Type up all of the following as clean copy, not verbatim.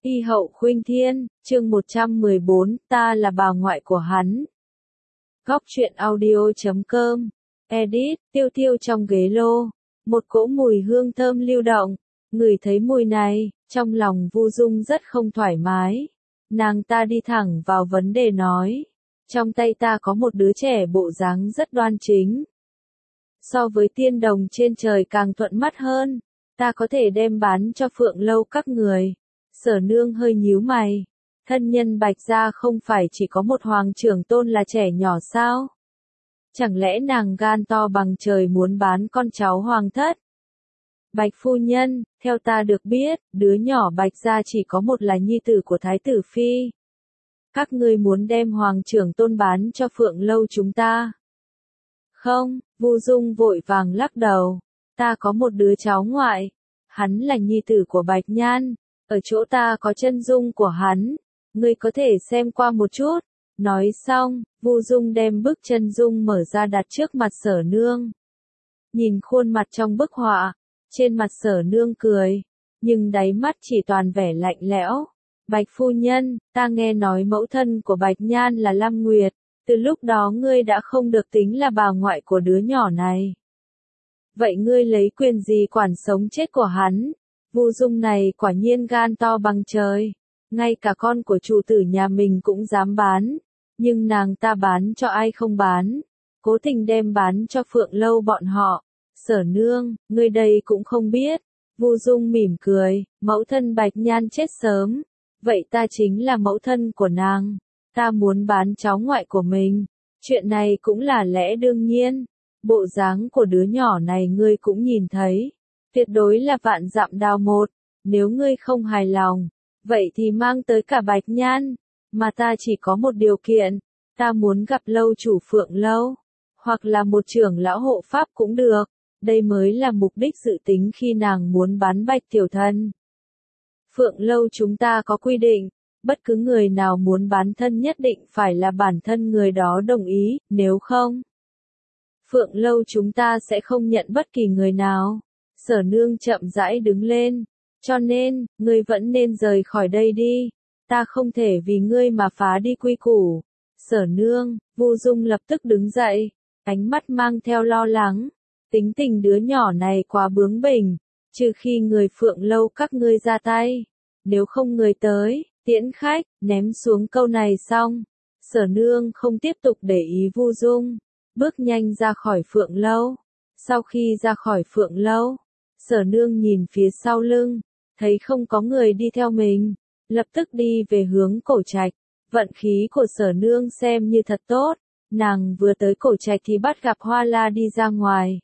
Y hậu khuynh thiên, chương 114, ta là bà ngoại của hắn. Góc truyện audio.com, edit, tiêu tiêu trong ghế lô, một cỗ mùi hương thơm lưu động, ngửi thấy mùi này, trong lòng Vu Dung rất không thoải mái. Nàng ta đi thẳng vào vấn đề nói, trong tay ta có một đứa trẻ bộ dáng rất đoan chính. So với tiên đồng trên trời càng thuận mắt hơn, ta có thể đem bán cho Phượng Lâu các người. Sở Nương hơi nhíu mày, thân nhân Bạch gia không phải chỉ có một hoàng trưởng tôn là trẻ nhỏ sao? Chẳng lẽ nàng gan to bằng trời muốn bán con cháu hoàng thất? Bạch phu nhân, theo ta được biết, đứa nhỏ Bạch gia chỉ có một là nhi tử của Thái tử Phi. Các ngươi muốn đem hoàng trưởng tôn bán cho Phượng Lâu chúng ta? Không, Vu Dung vội vàng lắc đầu, ta có một đứa cháu ngoại, hắn là nhi tử của Bạch Nhan. Ở chỗ ta có chân dung của hắn, ngươi có thể xem qua một chút. Nói xong, Vu Dung đem bức chân dung mở ra đặt trước mặt Sở Nương. Nhìn khuôn mặt trong bức họa, trên mặt Sở Nương cười, nhưng đáy mắt chỉ toàn vẻ lạnh lẽo. Bạch phu nhân, ta nghe nói mẫu thân của Bạch Nhan là Lam Nguyệt, từ lúc đó ngươi đã không được tính là bà ngoại của đứa nhỏ này. Vậy ngươi lấy quyền gì quản sống chết của hắn? Vu Dung này quả nhiên gan to bằng trời, ngay cả con của chủ tử nhà mình cũng dám bán, nhưng nàng ta bán cho ai không bán, cố tình đem bán cho Phượng Lâu bọn họ. Sở Nương, ngươi đây cũng không biết. Vu Dung mỉm cười, mẫu thân Bạch Nhan chết sớm, vậy ta chính là mẫu thân của nàng, ta muốn bán cháu ngoại của mình, chuyện này cũng là lẽ đương nhiên. Bộ dáng của đứa nhỏ này ngươi cũng nhìn thấy. Tuyệt đối là vạn dặm đào một, nếu ngươi không hài lòng, vậy thì mang tới cả Bạch Nhan, mà ta chỉ có một điều kiện, ta muốn gặp lâu chủ Phượng Lâu, hoặc là một trưởng lão hộ pháp cũng được, đây mới là mục đích dự tính khi nàng muốn bán Bạch tiểu thân. Phượng Lâu chúng ta có quy định, bất cứ người nào muốn bán thân nhất định phải là bản thân người đó đồng ý, nếu không, Phượng Lâu chúng ta sẽ không nhận bất kỳ người nào. Sở Nương chậm rãi đứng lên, cho nên, ngươi vẫn nên rời khỏi đây đi, ta không thể vì ngươi mà phá đi quy củ. Sở Nương, Vu Dung lập tức đứng dậy, ánh mắt mang theo lo lắng, tính tình đứa nhỏ này quá bướng bỉnh, trừ khi người Phượng Lâu các ngươi ra tay, nếu không người tới, tiễn khách, ném xuống câu này xong. Sở Nương không tiếp tục để ý Vu Dung, bước nhanh ra khỏi Phượng Lâu. Sau khi ra khỏi Phượng Lâu, Sở Nương nhìn phía sau lưng, thấy không có người đi theo mình, lập tức đi về hướng Cổ Trạch. Vận khí của Sở Nương xem như thật tốt, nàng vừa tới Cổ Trạch thì bắt gặp Hoa La đi ra ngoài.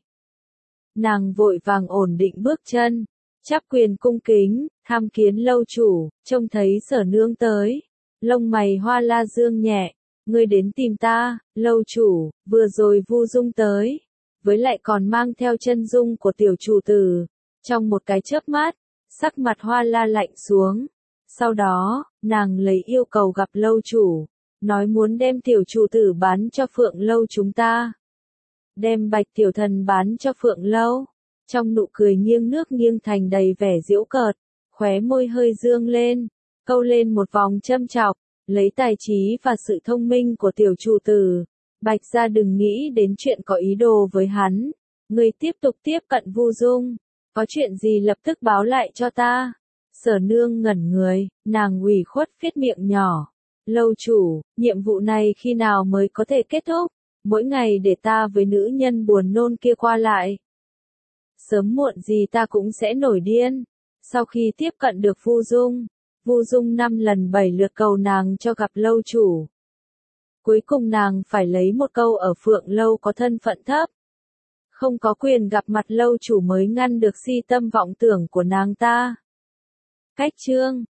Nàng vội vàng ổn định bước chân, chắp quyền cung kính, tham kiến lâu chủ. Trông thấy Sở Nương tới, lông mày Hoa La dương nhẹ, ngươi đến tìm ta, lâu chủ, vừa rồi Vu Dung tới, với lại còn mang theo chân dung của tiểu chủ tử. Trong một cái chớp mắt, sắc mặt Hoa La lạnh xuống. Sau đó, nàng lấy yêu cầu gặp lâu chủ, nói muốn đem tiểu chủ tử bán cho Phượng Lâu chúng ta. Đem Bạch tiểu thần bán cho Phượng Lâu. Trong nụ cười nghiêng nước nghiêng thành đầy vẻ giễu cợt, khóe môi hơi dương lên, câu lên một vòng châm chọc, lấy tài trí và sự thông minh của tiểu chủ tử. Bạch gia đừng nghĩ đến chuyện có ý đồ với hắn. Ngươi tiếp tục tiếp cận Vu Dung. Có chuyện gì lập tức báo lại cho ta. Sở Nương ngẩn người, nàng ủy khuất phết miệng nhỏ. Lâu chủ, nhiệm vụ này khi nào mới có thể kết thúc? Mỗi ngày để ta với nữ nhân buồn nôn kia qua lại. Sớm muộn gì ta cũng sẽ nổi điên. Sau khi tiếp cận được Vu Dung 5 lần 7 lượt cầu nàng cho gặp lâu chủ. Cuối cùng nàng phải lấy một câu ở Phượng Lâu có thân phận thấp, không có quyền gặp mặt lâu chủ mới ngăn được si tâm vọng tưởng của nàng ta. Cách chương